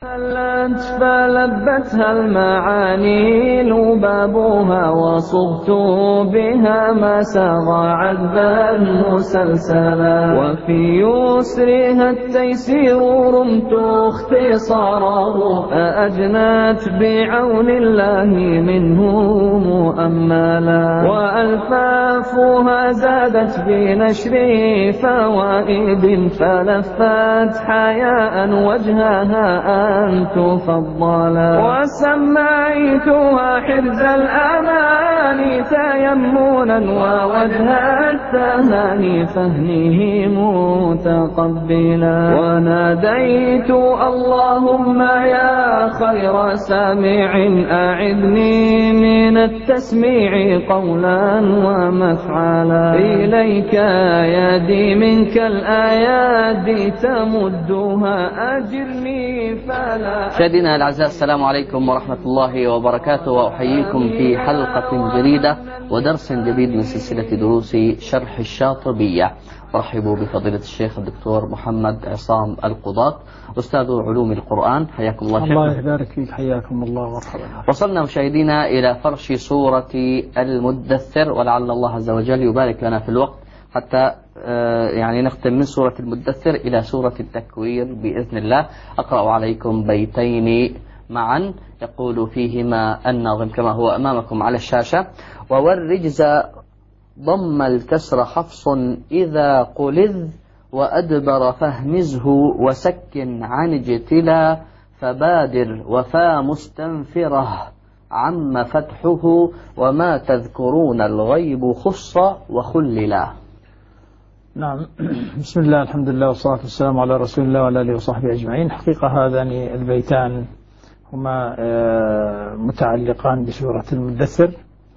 هلت فلبتها المعاني لبابها وصغت بها ما ساغ عذبا مسلسلا وفي يسرها التيسير رمت اختصاره أأجنت بعون الله منه مؤملا وألفافها زادت بنشر فوائد فلفت حياء وجهها أن تفضلا وسميتها حرز الأمان تيمنا ووجه التهاني فهنه متقبلا وناديت اللهم يا خير سامع أعدني من التسميع قولا ومفعلا إليك يدي منك الآيات تمدها أجرني مشاهدينا الأعزاء، السلام عليكم ورحمة الله وبركاته، وأحييكم في حلقة جديدة ودرس جديد من سلسلة دروس شرح الشاطبية. أرحب بفضيلة الشيخ الدكتور محمد عصام القضاة، أستاذ علوم القرآن. حياكم الله شيخ. الله يبارك فيك، حياكم الله ومرحبا. وصلنا مشاهدينا إلى فرش سورة المدثر، ولعل الله عز وجل يبارك لنا في الوقت حتى يعني نختم من سورة المدثر إلى سورة التكوير بإذن الله. أقرأ عليكم بيتين معا يقول فيهما الناظم كما هو أمامكم على الشاشة: والرجز ضم الكسر حفص إذا قلذ وأدبر فهمزه وسكن عن اجتلا فبادر وفا مستنفره عم فتحه وما تذكرون الغيب خص وخللا. نعم، بسم الله، الحمد لله والصلاة والسلام على رسول الله وعلى آله وصحبه أجمعين. حقيقة هذان البيتان هما متعلقان بسورة المدثر.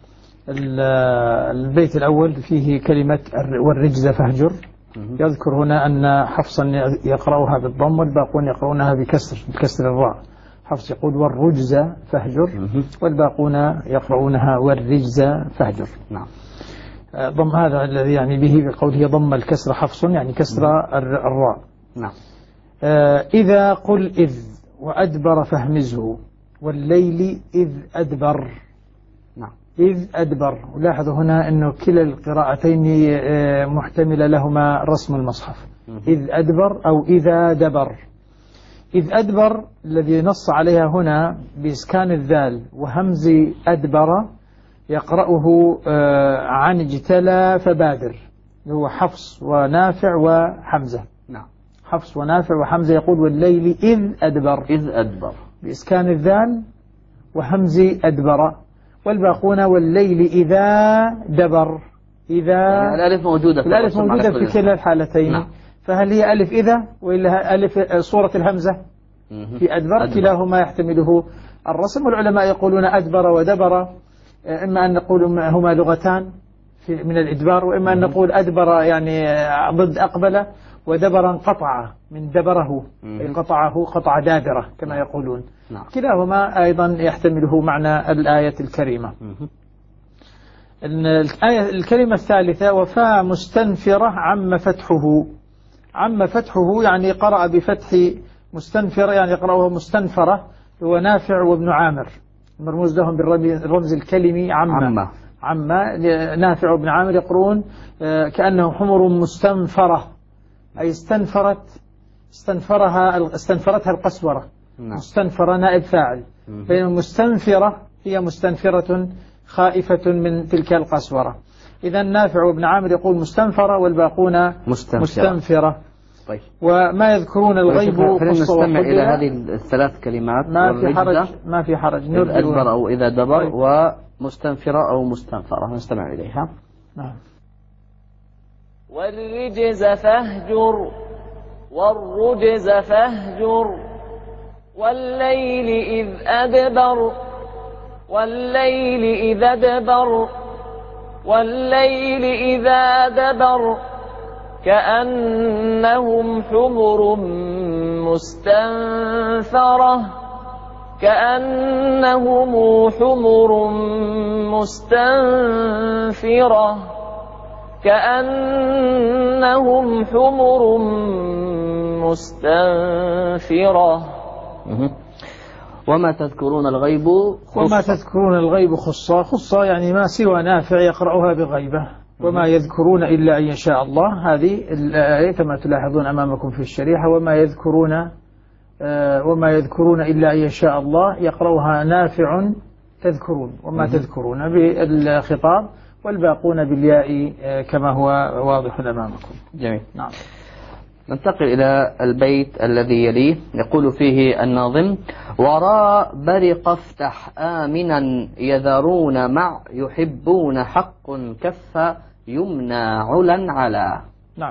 البيت الأول فيه كلمة والرجز فهجر، يذكر هنا أن حفصا يقرأها بالضم والباقون يقرؤونها بكسر الراء. حفص يقول والرجز فهجر والباقون يقرؤونها والرجز فهجر. نعم. ضم هذا الذي يعني به بقوله ضم الكسر حفص، يعني كسر الراء. نعم. إذا قل إذ وأدبر فهمزه والليل إذ أدبر. نعم. إذ أدبر، ولاحظوا هنا أنه كلا القراءتين محتملة لهما رسم المصحف. إذ أدبر أو إذا دبر. إذ أدبر الذي نص عليها هنا بإسكان الذال وهمز أدبر يقرأه عن اجتلى فبادر، هو حفص ونافع وحمزة. نعم. حفص ونافع وحمزة يقول والليل إذ أدبر، إذ أدبر بإسكان الذال وهمز أدبر، والباقون والليل إذا دبر. إذا يعني الألف موجودة في كلا الحالتين. نعم. فهل هي ألف إذا وإلا ألف صورة الهمزة في أدبر؟ كلاهما يحتمله الرسم، والعلماء يقولون أدبر ودبر، إما أن نقول هما لغتان من الإدبار، وإما أن نقول أدبر يعني ضد أقبل، ودبرا قطع من دبره، قطعه قطع دابرة كما يقولون. نعم. كلاهما أيضا يحتمله معنى الآية الكريمة. الكلمة الثالثة وفاء مستنفرة عم فتحه. عم فتحه يعني قرأ بفتح مستنفرة، يعني قرأه مستنفرة، هو نافع وابن عامر، مرموز لهم بالرمز الكلمي عم. نافع وابن عامر يقرون كأنه حمر مستنفرة، أي استنفرتها القسورة. نعم. مستنفرة نائب فاعل، بينما مستنفرة هي مستنفرة خائفة من تلك القسورة. إذا نافع وابن عامر يقول مستنفرة والباقون مستنفرة. طيب. وما يذكرون الغيب. خلينا نستمع إلى هذه الثلاث كلمات. ما في حرج. إذ أدبر أو إذا دبر. طيب. ومستنفرة أو مستنفرة، نستمع إليها. نعم. والرجز فاهجر والرجز فاهجر والليل إذ أدبر والليل إذا أدبر والليل إذا دبر كأنهم حمر مستنفرة كأنهم حمر مستنفرة كأنهم حمر مستنفرة. وما تذكرون الغيب وما خصة. تذكرون الغيب خصة يعني ما سوى نافع يقرأها بغيبة. وما يذكرون إلا أن يشاء الله، هذه الآية كما تلاحظون أمامكم في الشريحة. وما يذكرون إلا أن يشاء الله يقرأها نافع تذكرون، وما تذكرون بالخطاب، والباقون بالياء كما هو واضح أمامكم. جميل. نعم. ننتقل إلى البيت الذي يليه، يقول فيه الناظم: وراء برق افتح آمنا يذرون مع يحبون حق كف يمنى علا على. نعم.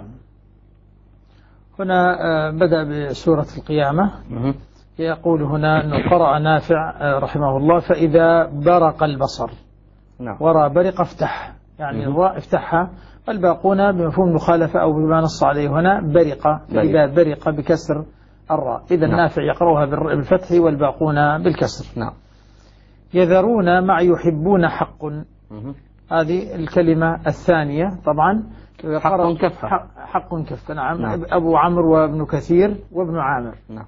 هنا بدأ بسورة القيامة. يقول هنا أنه قرأ نافع رحمه الله: فإذا برق البصر. نعم. وراء برق افتح، يعني الراء افتحها، والباقون بمفهوم مخالفة أو بما نص عليه هنا برق، فإذا برق بكسر الراء. إذا نعم. النافع يقرأها بالفتح والباقون بالكسر. نعم. يذرون مع يحبون حق. هذه الكلمة الثانية طبعا حق كف. حق كف. نعم. نعم. أبو عمرو وابن كثير وابن عامر. نعم.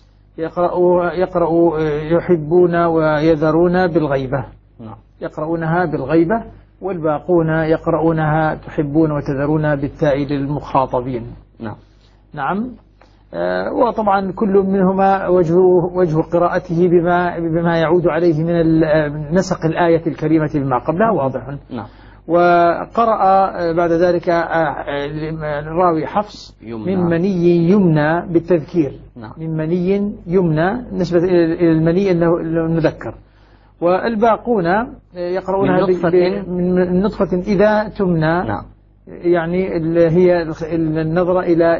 يقرأ يحبون ويذرون بالغيبة. نعم. يقرؤونها بالغيبة، والباقون يقرؤونها تحبون وتذرون بالتاء للمخاطبين. نعم. نعم. وطبعا كل منهما وجه قراءته بما يعود عليه من نسق الآية الكريمة بما قبلها واضح. نعم. وقرأ بعد ذلك الراوي حفص: من مني يمنى بالتذكير. نعم. من مني يمنى نسبة إلى المني أنه المذكر. والباقون يقرؤونها من نطفة إذا تمنى. نعم. يعني هي النظرة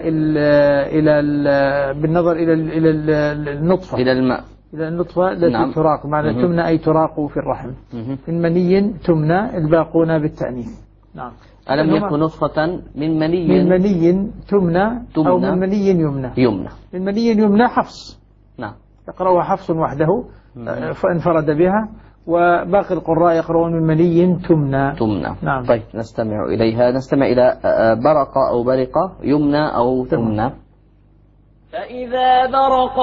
بالنظر إلى النطفة، إلى الماء، إلى النطفة التي نعم. تراق، معنى تمنى أي تراق في الرحم. من مني تمنى، الباقون بالتأنيث. نعم. ألم يكن نطفة من مني تمنى أو من مني يمنى. من مني يمنى حفص. نعم. يقرأها حفص وحده فانفرد بها، وباقي القراء يقرؤون من مني تمنى. نعم. طيب نستمع إليها. نستمع إلى برق أو برق، يمنى أو تمنى. فإذا برق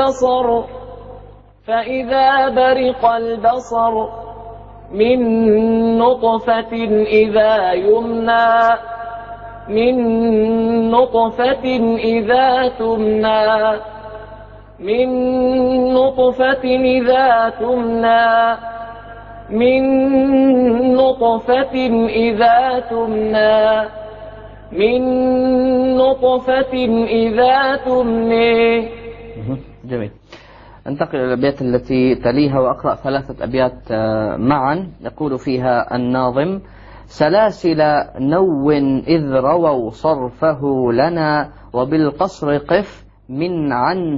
البصر من نطفة إذا يمنى، من نطفة إذا تمنى، من نطفة إذا تمنى، من نطفة إذا تمنى، من نطفة إذا تمنى. جميل. انتقل إلى الأبيات التي تليها وأقرأ 3 أبيات معا. يقول فيها الناظم: سلاسل نو إذ رووا صرفه لنا، وبالقصر قف من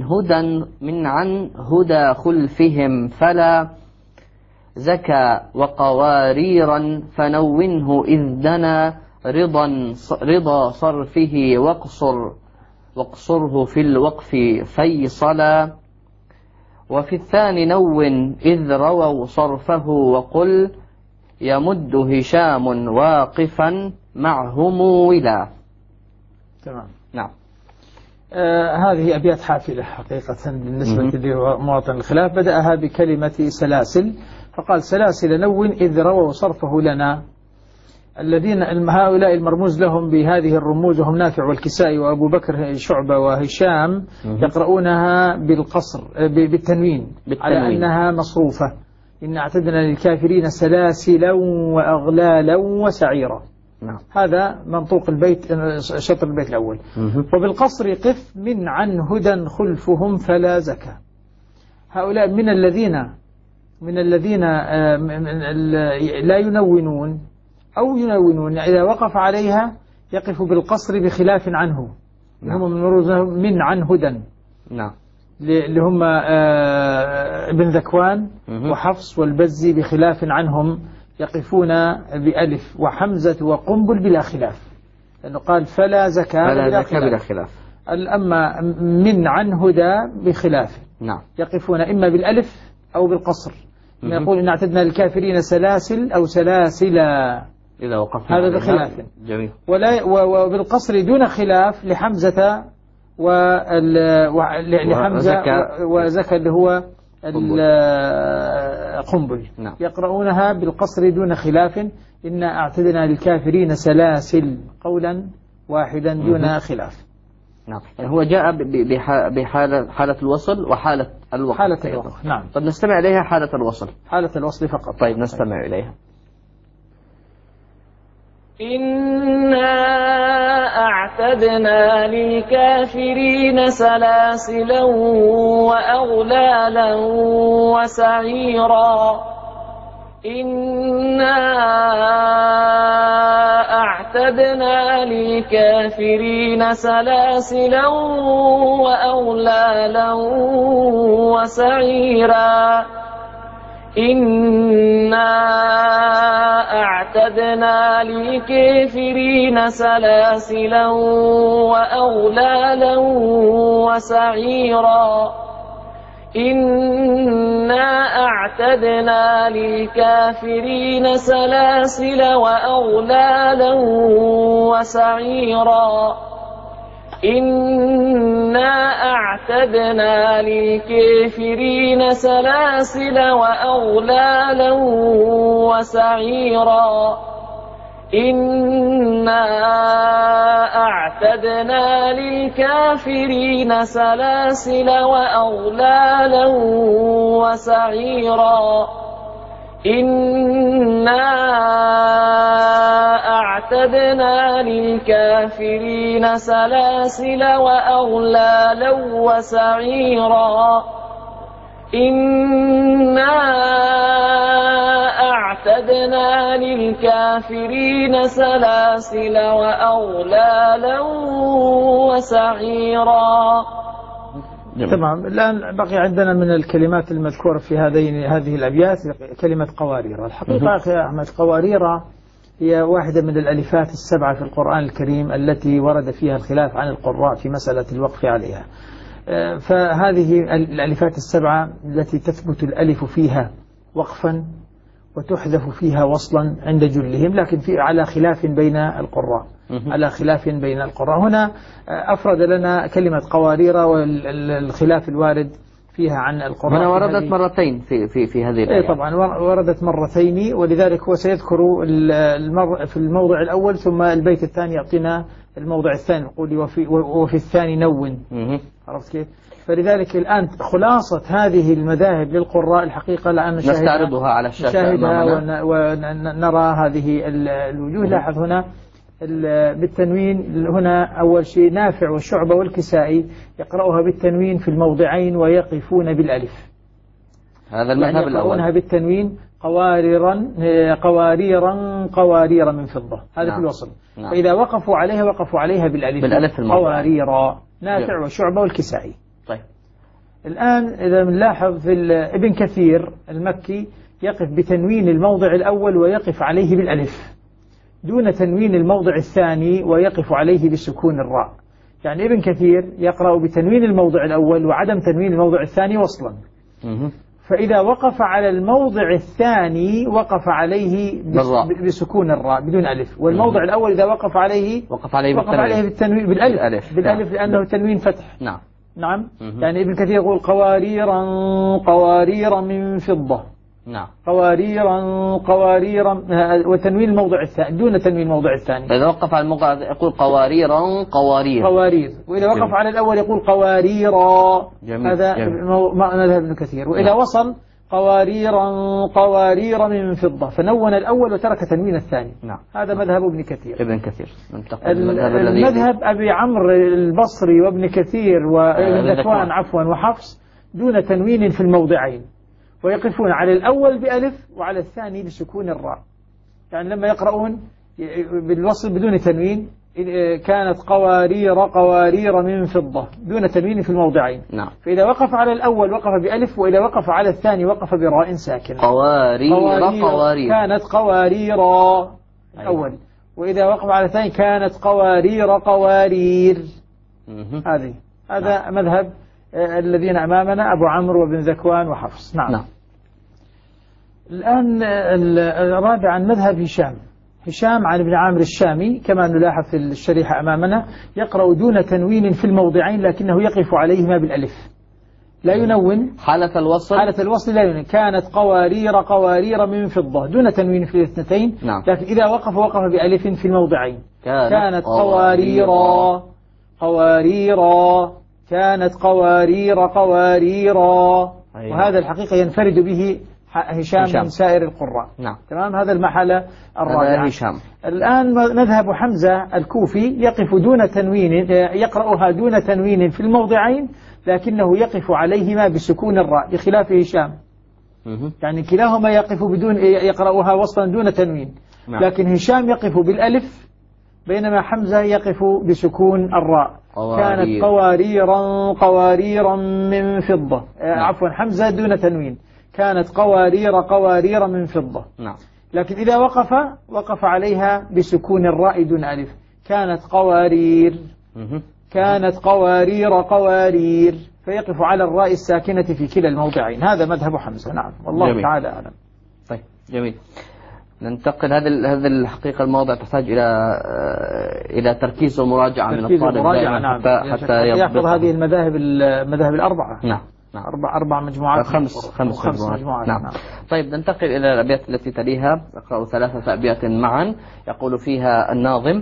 عن هدى خلفهم فلا، زكى وقواريرا فنونه إذ دنا، رضا صرفه واقصره في الوقف فيصلا، وفي الثاني نو إذ رووا صرفه وقل، يمد هشام واقفا معهم ولا. تمام. نعم. هذه أبيات حافلة حقيقة بالنسبة لمواطن الخلاف. بدأها بكلمة سلاسل، فقال: سلاسل نو إذ رووا صرفه لنا. الذين هؤلاء المرموز لهم بهذه الرموز هم نافع والكسائي وأبو بكر شعبة وهشام، يقرؤونها بالقصر بالتنوين على أنها مصروفة. إن اعتدنا للكافرين سلاسلا وأغلالا وسعيرا. نعم. هذا منطوق البيت، شطر البيت الأول. وبالقصر قف من عن هدى خلفهم فلا زكى. هؤلاء من الذين لا ينونون أو ينونون، إذا وقف عليها يقف بالقصر بخلاف عنه. نعم. هم من عن هدى. نعم. اللي هم ابن ذكوان وحفص والبزي بخلاف عنهم يقفون بألف، وحمزة وقنبل بلا خلاف، لأنه قال فلا زكاة بلا خلاف. أما من عن هدى بخلاف. نعم. يقفون إما بالألف أو بالقصر. يقول إن اعتدنا للكافرين سلاسل أو سلاسلا، إذا وقفنا هذا بخلاف. جميل. وبالقصر دون خلاف لحمزة لحمزة وزكى اللي هو قنبل نعم. يقرؤونها بالقصر دون خلاف. إنا أعتدنا للكافرين سلاسل قولا واحدا دون خلاف. نعم. يعني هو جاء بحالة الوصل وحالة الوقف. حالة الوقف. نعم. طب نستمع إليها حالة الوصل. حالة الوصل فقط. طيب نستمع إليها. إنا أعتدنا للكافرين سلاسلا وأغلالا وسعيرا. إنا أعتدنا للكافرين سلاسلا وأغلالا وسعيرا. إنا أعتدنا للكافرين سلاسلا وأغلالا وسعيرا. إنا أعتدنا للكافرين سلاسل وأغلالا وسعيرا. إنا أعتدنا للكافرين سلاسل وأغلالا وسعيرا. إنا أعتدنا للكافرين سلاسل وأغلالا وسعيرا. إنا أعتدنا للكافرين سلاسل وأغلالا وسعيرا. إنا أعتدنا للكافرين سلاسل وأغلالا وسعيرا. تمام. الآن بقي عندنا من الكلمات المذكورة في هذه الأبيات كلمة قوارير. الحقيقة يا أحمد قوارير هي واحدة من الألفات السبعة في القرآن الكريم التي ورد فيها الخلاف عن القراء في مسألة الوقف عليها. فهذه الألفات السبعة التي تثبت الألف فيها وقفا وتحذف فيها وصلا عند جلهم، لكن على خلاف بين القراء. على خلاف بين القراء. هنا أفرد لنا كلمة قوارير والخلاف الوارد فيها عن القراء. هنا وردت مرتين في هذه الآية. طبعا وردت مرتين، ولذلك هو سيذكر في الموضع الأول ثم البيت الثاني يعطينا الموضع الثاني يقول وفي الثاني نون. عرفت كيف؟ فلذلك الآن خلاصة هذه المذاهب للقراء الحقيقة لأن نستعرضها على الشاشة ونرى هذه الوجوه. لاحظ هنا بالتنوين. هنا أول شيء نافع والشعبة والكسائي يقرأها بالتنوين في الموضعين ويقفون بالألف. هذا المذهب يعني يقرؤونها بالتنوين قواريرا من فضة. هذا نعم. في الوصل. نعم. فإذا وقفوا عليها بالألف قواريرا. نافع والشعبة والكسائي. طيب. الآن إذا بنلاحظ في ابن كثير المكي يقف بتنوين الموضع الأول ويقف عليه بالألف دون تنوين الموضع الثاني ويقف عليه بسكون الراء. يعني ابن كثير يقرأ بتنوين الموضع الأول وعدم تنوين الموضع الثاني وصلا. فإذا وقف على الموضع الثاني وقف عليه بسكون الراء بدون ألف. والموضع الأول إذا وقف عليه بالتنوين بالألف لأنه تنوين فتح. نعم. يعني ابن كثير يقول قوارير من فضة. نعم. قواريرا وتنوين الموضع الثاني دون تنوين الموضع الثاني. إذا وقف على الموضع يقول قوارير. وإذا وقف على الأول يقول قواريرا. هذا مذهب ابن كثير. وإذا وصل قوارير من فضة فنون الأول وترك تنوين الثاني. نعم. هذا مذهب ابن كثير. المذهب أبي عمرو البصري وابن كثير وابن ذكوان وحفص دون تنوين في الموضعين ويقفون على الأول بألف وعلى الثاني بسكون الراء. يعني لما يقرؤون بالوصل بدون تنوين كانت قوارير من فضة دون تنوين في الموضعين. نعم. فإذا وقف على الأول وقف بألف وإذا وقف على الثاني وقف براء ساكنة. قوارير كانت قوارير الأول. وإذا وقف على الثاني كانت قوارير. هذا مذهب الذين أمامنا أبو عمرو وابن ذكوان وحفص. نعم. الآن رابعا مذهب هشام عن ابن عامر الشامي كما نلاحظ في الشريحة أمامنا يقرأ دون تنوين في الموضعين لكنه يقف عليهما بالألف. لا ينون. حالة الوصل لا ينون. كانت قوارير من فضة دون تنوين في الاثنتين. نعم. لكن إذا وقف بألف في الموضعين. كانت قوارير. أيوة. وهذا الحقيقة ينفرد به هشام من سائر القراء. نعم. تمام. هذا المحل الرابع. هشام. الآن مذهب حمزة الكوفي يقف دون تنوين، يقرأها دون تنوين في الموضعين، لكنه يقف عليهما بسكون الراء بخلاف هشام. يعني كلاهما يقف يقرأها وصلا دون تنوين. نعم. لكن هشام يقف بالألف بينما حمزة يقف بسكون الراء. كانت قواريرا من فضة. عفوا، حمزة دون تنوين. كانت قوارير من فضة. نعم. لكن إذا وقف عليها بسكون الراء دون ألف. كانت قوارير فيقف على الراء الساكنة في كلا الموضعين. هذا مذهب حمزة. نعم، والله جميل. تعالى أعلم. طيب، جميل. ننتقل. هذا الحقيقة الموضع تحتاج إلى تركيز ومراجعة من الطالب. نعم. حتى يأخذ هذه المذاهب الأربعة. نعم. أربع مجموعات. خمس مجموعات. نعم. طيب، ننتقل إلى الأبيات التي تليها. أقرأ 3 أبيات معا. يقول فيها الناظم: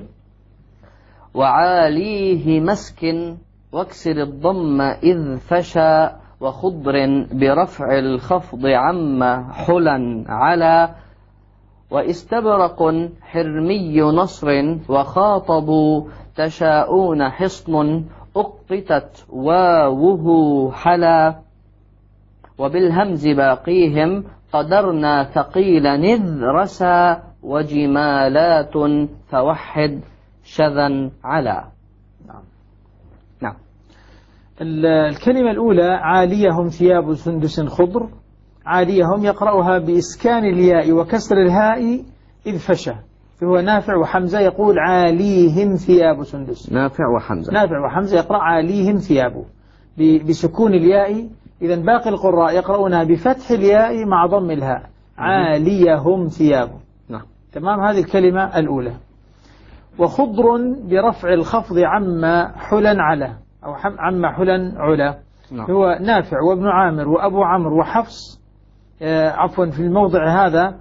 وعاليه مسك واكسر الضم إذ فشى وخضر برفع الخفض عم حلا على واستبرق حرمي نصر وخاطبوا تشاؤون حصن أقطت واوه حلا وبالهمز باقيهم قدرنا ثقيلا إذ رسى وجمالات فوحد شذا على. نعم. الكلمة الأولى: عاليهم ثياب سندس خضر. عاليهم يقرأها بإسكان الياء وكسر الهاء إذ فشى، فهو نافع وحمزة يقول عاليهم ثياب سندس. نافع وحمزة يقرأ عاليهم ثياب بسكون الياء. إذن باقي القراء يقرؤونها بفتح الياء مع ضم الهاء. عاليهم ثياب. نعم. تمام. هذه الكلمة الأولى. وخضر برفع الخفض عم حلا على أو عم حلا علا. نعم. هو نافع وابن عامر وأبو عمرو وحفص. عفوا، في الموضع هذا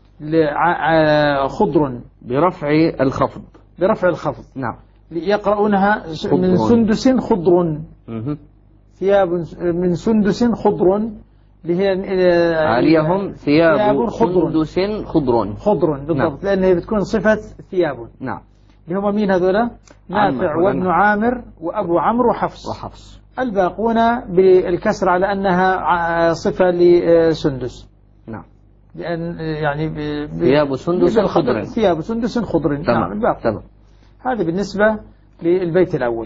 خضر برفع الخفض. نعم. يقرؤونها من سندس خضر. ثياب من سندس خضر، عليهم ثياب سندس خضر بالضبط. نعم. لأنها بتكون صفة ثياب. نعم. اللي هم مين هذولا؟ نافع وابن عامر وأبو عمرو وحفص. الباقون بالكسر على أنها صفة لسندس. نعم. لأن يعني ثياب سندس خضر. نعم. الباقون. هذا بالنسبة للبيت الأول.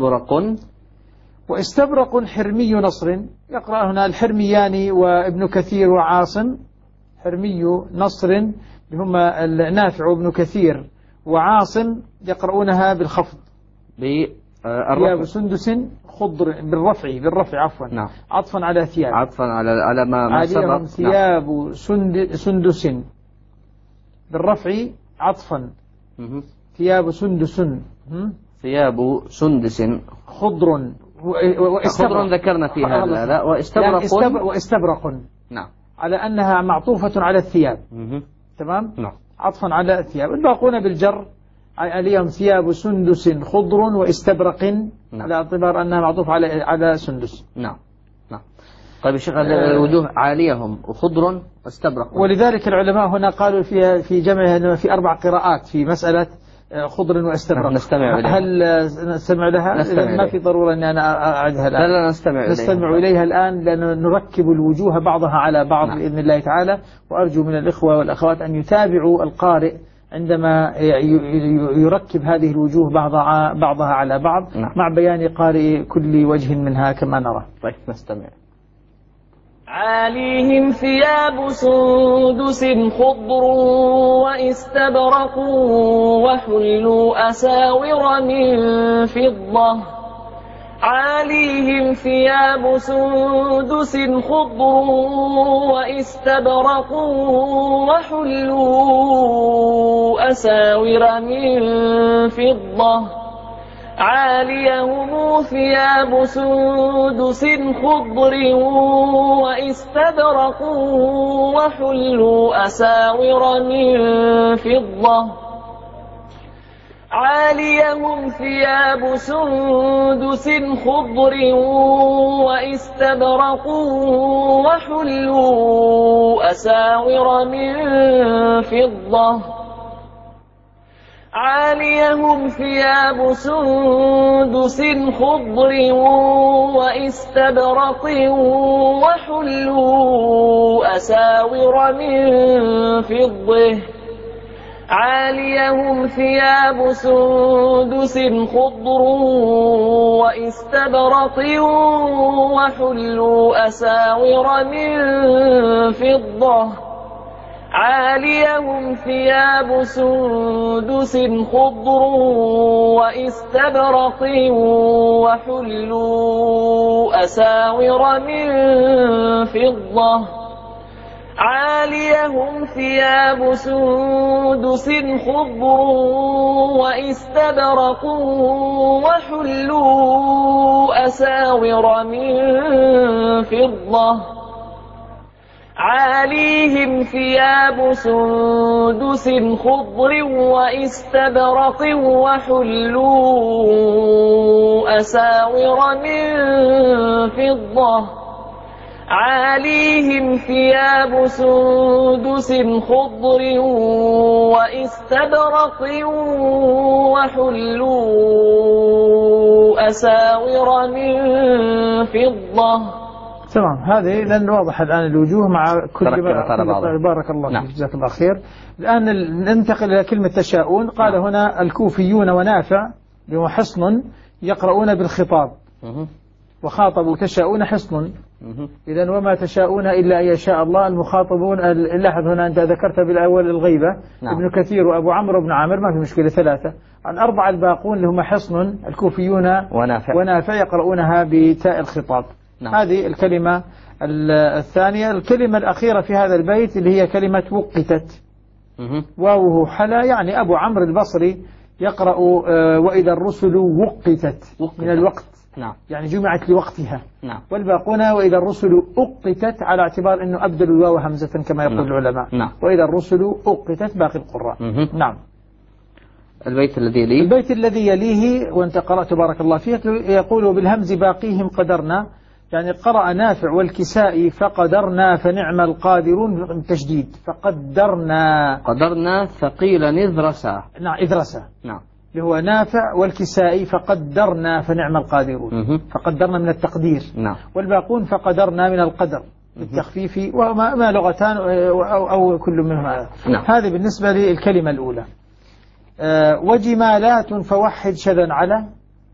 واستبرق حرمي نصر. يقرأ هنا الحرميان وابن كثير وعاصم. حرمي نصر اللي هم النافع وابن كثير وعاصم يقرؤونها بالخفض. ثياب سندس خضر بالرفع عفوا. نعم. عطفا على ثياب. عطفا على ما سبق. ثياب نعم. سندس بالرفع عطفا. ثياب سندس خضر. خضر ذكرنا فيها. لا واستبرق. نعم. على أنها معطوفة على الثياب. تمام. نعم. عطفا على الثياب. الباقون بالجر عليهم ثياب سندس خضر واستبرق. نعم. على اعتبار أنها معطوفة على سندس. نعم. طيب الشيخ، الوجوه عاليهم وخضر واستبرق. ولذلك العلماء هنا قالوا في جمعها في 4 قراءات في مسألة خضر واستبرق. نستمع إليها. هل نستمع لها؟ إذا ما في ضرورة أن أنا أعدها الآن. لا نستمع إليها الآن، لأن نركب الوجوه بعضها على بعض. نعم. بإذن الله تعالى. وأرجو من الإخوة والأخوات أن يتابعوا القارئ عندما يركب هذه الوجوه بعضها على بعض. نعم. مع بيان قارئ كل وجه منها كما نرى. طيب، نستمع. عاليهم ثياب سندس خضر واستبرق وحلوا أساور من فضة. عاليهم ثياب سندس خضر واستبرق وحلوا أساور من فضة. عاليهم ثياب سندس خضر واستبرق وحلوا أساور من فضة عاليهم ثياب سندس خضر واستبرق وحلوا أساور من فضة عاليهم ثياب سندس خضر واستبرق وحلوا أساور من فضة عاليهم ثياب سندس خضر واستبرق وحلوا أساور من فضة عاليهم ثياب سندس خضر واستبرق وحلوا أساور من فضة عاليهم ثياب سندس خضر واستبرق وحلوا أساور من فضة عاليهم ثياب سندس خضر واستبرق وحلوا أساور من فضة عاليهم ثياب سندس خضر واستبرق وحلوا أساور من فضة. تمام. هذه لأن واضح الآن الوجوه مع كل بارك الله فيك. نعم. جزاك الله خير. الآن ننتقل إلى كلمة تشاؤون. قال هنا الكوفيون ونافع وحصن يقرؤون بالخطاب وخاطبوا تشاؤون حصن. إذن وما تشاؤون إلا أن يشاء الله. المخاطبون لاحظ هنا أنت ذكرت بالأول الغيبة. نعم. ابن كثير وأبو عمرو بن عامر ما في مشكلة 3. عن 4 الباقون اللي هم حصن الكوفيون ونافع يقرؤونها بتاء الخطاب. نعم. هذه الكلمة الثانية. الكلمة الأخيرة في هذا البيت اللي هي كلمة وقتت. واوه حلا يعني أبو عمرو البصري يقرأ وإذا الرسل وقتت من الوقت. نعم. يعني جمعت لوقتها. نعم. والباقون وإذا الرسل أقتت على اعتبار أنه أبدلوا الواو همزة كما يقول العلماء. نعم. وإذا الرسل أقتت باقي القراء. نعم. البيت الذي يليه. البيت الذي يليه وانت قرأت بارك الله فيك يقول بالهمز باقيهم قدرنا. يعني قرأ نافع والكسائي فقدرنا فنعم القادرون بالتشديد قدرنا ثقيلا إذرسا. نعم إذرسا. نعم. اللي هو نافع والكسائي فقدرنا فنعم القادرون. فقدرنا من التقدير. نعم. والباقون فقدرنا من القدر بالتخفيف وما لغتان أو كل منهما. نعم. هذه بالنسبة للكلمة الأولى. وجمالات فوحد شذا على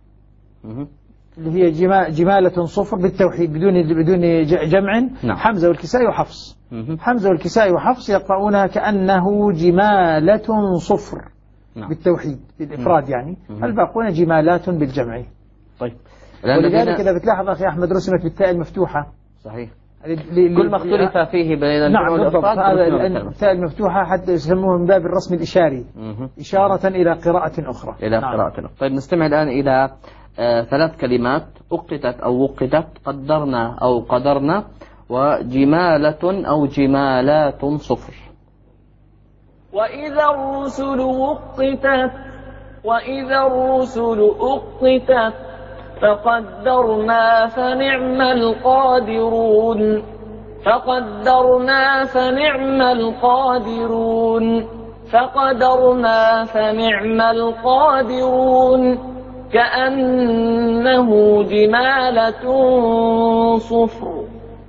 اللي هي جمالة صفر بالتوحيد بدون جمع. نعم. حمزة والكسائي وحفص. حمزة والكسائي وحفص يقرؤونها كأنه جمالة صفر. نعم. بالتوحيد بالإفراد يعني. الباقون جمالات بالجمع. طيب. ولذلك إذا بتلاحظ أخي أحمد رسمت بالتاء المفتوحة. صحيح. كل ما اختلف فيه بين نعم بالضبط. هذا التاء المفتوحة حتى يسموه من باب الرسم الإشاري. إشارة إلى قراءة أخرى. إلى نعم. قراءة أخرى. طيب نستمع الآن إلى 3 كلمات أقتت أو وقتت قدرنا أو قدرنا وجمالة أو جمالات صفر. وإذا الرسل أقتت فقدرنا فنعم القادرون كأنه جمالة صفر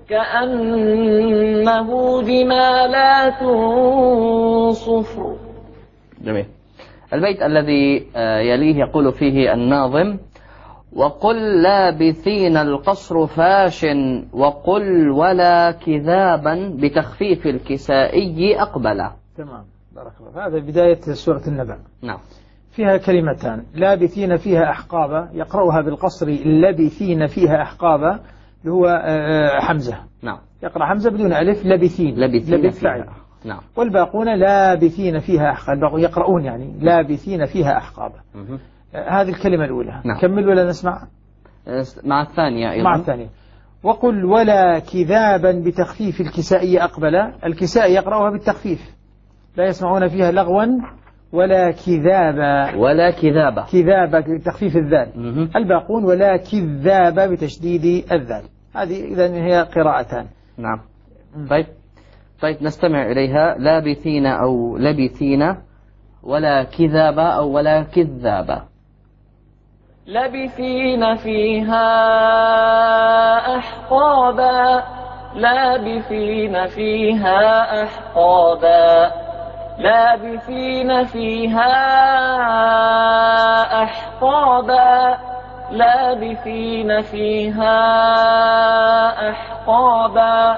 كأنه جمالات صفر. جميل. البيت الذي يليه يقول فيه الناظم وقل لابثين القصر فاش وقل ولا كذابا بتخفيف الكسائي أقبلا. تمام بارك الله. هذا بداية سورة النبأ. نعم. فيها كلمتان لابثين فيها أحقابا يقرأها بالقصر لابثين فيها أحقابا اللي هو حمزة. نعم. يقرأ حمزة بدون ألف لبثين فعل. نعم. والباقون لابثين فيها أحقابا يقرؤون يعني لابثين فيها أحقابا. هذه الكلمة الأولى. نعم. كمل ولا نسمع؟ مع الثانية أيضا. مع الثانية. وقل ولا كذابا بتخفيف الكسائي أقبل. الكسائي يقرأها بالتخفيف، لا يسمعون فيها لغوا ولا كذابا. ولا كذابة. كذابة بتخفيف الذال. الباقون ولا كذابة بتشديد الذال. هذه إذن هي قراءتان. نعم. طيب نستمع إليها. لابثين أو لبثين، ولا كذابة أو ولا كذابة. لبثين فيها أحقابا، لابثين فيها أحقابا، لابثين فيها أحقابا، لابثين فيها أحقابا.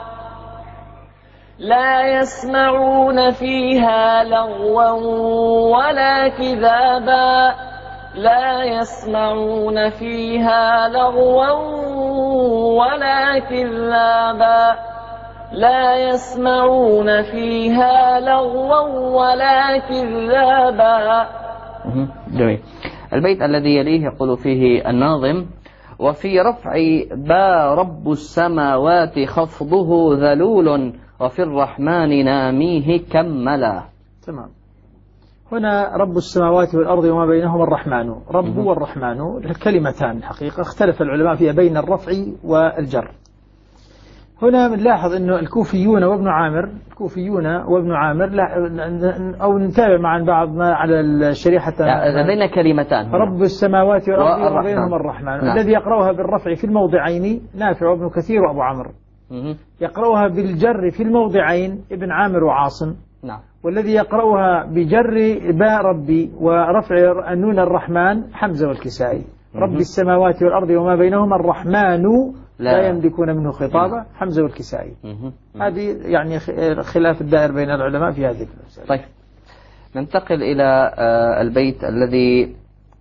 لا يسمعون فيها لغوا ولا كذابا، لا يسمعون فيها لغوا ولا كذابا، لا يسمعون فيها لغوا ولا كذابا. جميل. البيت الذي يليه يقول فيه الناظم: وفي رفع با رب السماوات خفضه ذلول، وفي الرحمن ناميه كملا. تمام. هنا رب السماوات والأرض وما بينهما الرحمن. رب والرحمن كلمتان حقيقة اختلف العلماء فيها بين الرفع والجر. هنا بنلاحظ أنه الكوفيون وابن عامر أو نتابع مع بعض ما على الشريحة. لدينا كلمتان: رب السماوات والأرض وما بينهما الرحمن. نعم. الذي يقرأها بالرفع في الموضعين نافع وابن كثير وأبو عمرو. يقرأها بالجر في الموضعين ابن عامر وعاصم. نعم. والذي يقرأها بجر باء ربي ورفع النون الرحمن حمزة والكسائي. رب السماوات والأرض وما بينهما الرحمن لا يملكون منه خطابا، حمزة والكسائي. هذه يعني خلاف الدائر بين العلماء في هذه المسألة. طيب ننتقل إلى البيت الذي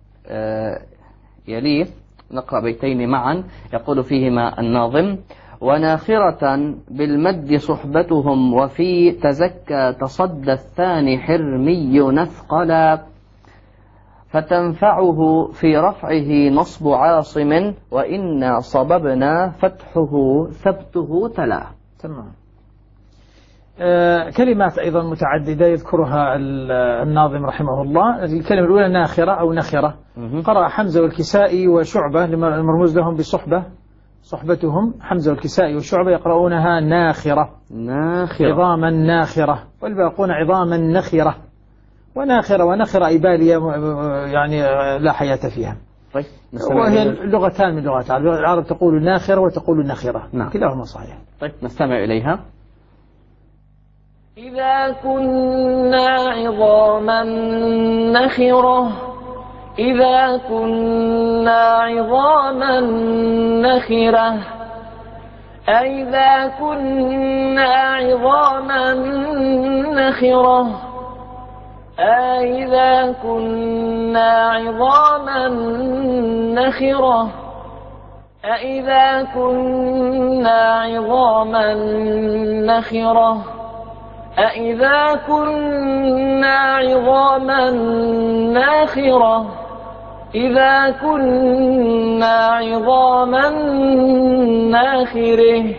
يليه، نقرأ بيتين معا يقول فيهما الناظم: وناخرة بالمد صحبتهم، وفي تزكى تصدى الثاني حرمي نثقلا، فتنفعه في رفعه نصب عاصم، وإنا صببنا فتحه ثبته تلا. تمام. كلمات أيضا متعددة يذكرها الناظم رحمه الله. الكلمة الأولى ناخرة أو نخرة. قرأ حمزة والكسائي وشعبة المرموز لهم بصحبة، صحبتهم حمزة والكسائي وشعبة يقرؤونها ناخرة، عظاما ناخرة، والباقون عظاما نخرة. وناخرة ونخرة إبالية يعني لا حياة فيها. طيب. وهي لغتان من لغات العرب، تقول ناخرة وتقول نخرة. نعم. كلاهما صحيح. طيب نستمع إليها. إذا كنا عظاما نخرة، إذا كنا عظاما نخرة، أإذا كنا عظاما نخرة، أإذا كنا عظاما نخرة، أإذا كنا عظاما نخرة، أإذا كنا عظاما ناخرة، إذا كنا عظاما ناخره.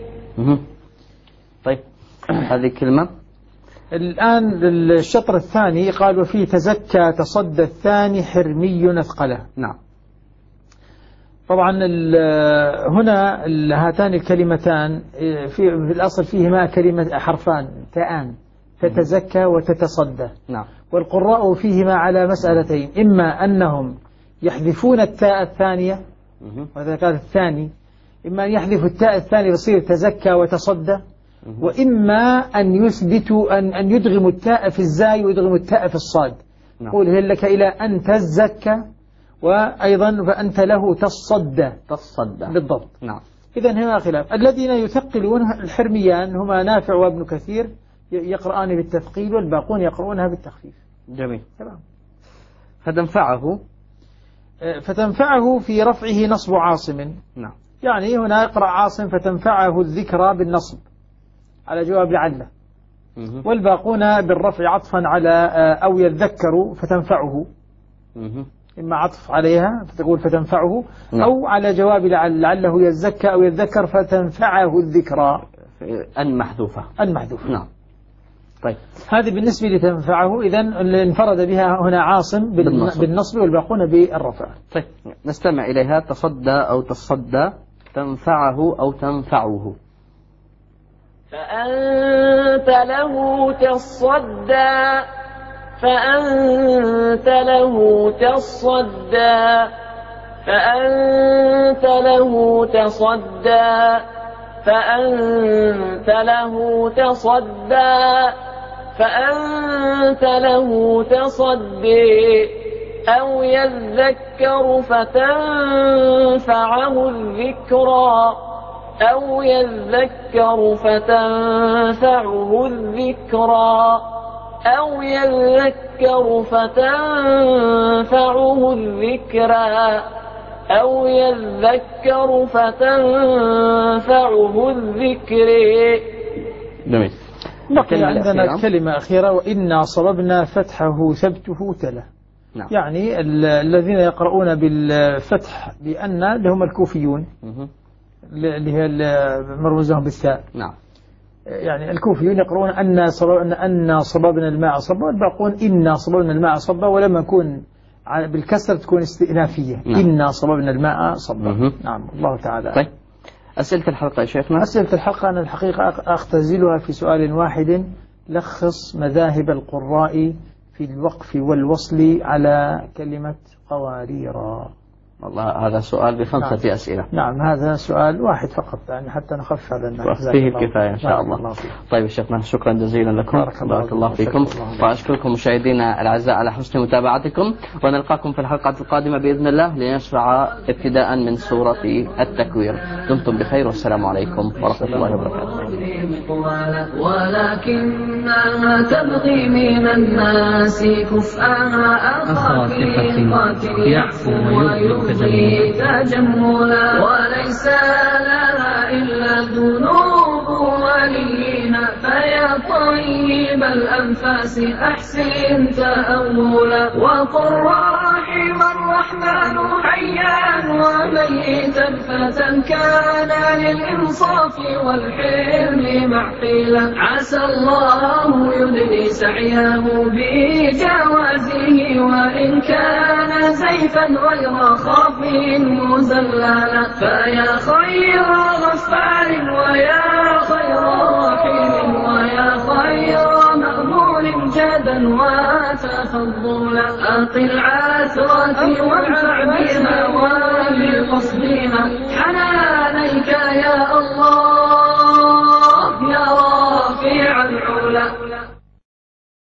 طيب هذه كلمة. الآن الشطر الثاني قال: وفي تزكى تصدى الثاني حرمي نثقله. نعم. طبعا هنا هاتان الكلمتان في الأصل فيهما كلمة حرفان تاءان، تتزكى وتتصدى. نعم. والقراء فيهما على مسألتين: إما أنهم يحذفون التاء الثانية وهذا كان الثاني، إما أن يحذفوا التاء الثانية يصير تزكى وتصدى، وإما أن يثبتوا أن يدغموا التاء في الزاي ويدغموا التاء في الصاد. قول هل لك إلى أن تزكى، وأيضا فأنت له تصدى. بالضبط. نعم. إذن هنا خلاف. الذين يثقلون الحرميان هما نافع وابن كثير يقرآن بالتثقيل، والباقون يقرؤونها بالتخفيف. جميل. تمام. فتنفعه في رفعه نصب عاصم. نعم. يعني هنا يقرأ عاصم فتنفعه الذكرى بالنصب على جواب لعله، والباقون بالرفع عطفا على أو يذكر فتنفعه. إما عطف عليها فتقول فتنفعه، نعم. أو على جواب لعله يزكى أو يذكر فتنفعه الذكرى أن محذوفة. المحذوفة. نعم. طيب هذه بالنسبة لتنفعه. إذن اللي انفرد بها هنا عاصم بالنصب والباقون بالرفع. طيب نستمع إليها. تصدى أو تصدى، تنفعه أو تنفعه. فأنت له تصدى، فأنت له تصدى، فأنت له تصدى، فأنت له تصدى، فأنت له تصدي، أو يذكر فتنفعه الذكرى، أو يذكر فتنفعه الذكرى، أو يذكر فتنفعه الذكرى، أو يذكر فتنفعه الذكر. جميل. بقي عندنا كلمة أخيرة، وإنا صببنا فتحه ثبته تلا. نعم. يعني الذين يقرؤون بالفتح بأن لهم الكوفيون اللي هي مرموزهم بالثاء. نعم. يعني الكوفيون يقرؤون أن صببنا الماء صبا، والباقون إنا صببنا الماء صبا، ولما يكون بالكسر تكون استئنافية. نعم. إنا صببنا الماء صبا. نعم. الله تعالى. طيب أسئلة الحلقة يا شيخنا. أسئلة الحلقة أنا الحقيقة أختزلها في سؤال واحد: لخص مذاهب القراء في الوقف والوصل على كلمة قواريرا. والله هذا سؤال ب5 نعم. أسئلة. نعم، هذا سؤال واحد فقط يعني حتى نخفف هذا الناس. فيه الكفاية إن شاء الله. طيب شيخنا شكرا جزيلا لكم. بارك الله فيكم، وأشكركم مشاهدينا الأعزاء على حسن متابعتكم، ونلقاكم في الحلقة القادمة بإذن الله لنشرع ابتداء من سورة التكوير. دمتم بخير والسلام عليكم ورحمة الله وبركاته. ولكنها تبغي من الناس كفءها أخاطئ يعفو ويبغي تجملا، وليس لها إلا الذنوب ولينا، فيا طيب الأنفاس أحسن تأولا، وقل رحم الرحمن حيا وميتا فتى كان للإنصاف والحلم معقلا، عسى الله يدني سعيه بجوازه، وإن كان زيفا غير خافي مزللا، فيا خير غفار ويا خير رحيم ويا خير مأمول جدا وتفضلا، أقل عثرة وانفع بها ولقصدها، حنانيك يا الله يا رافع العلا.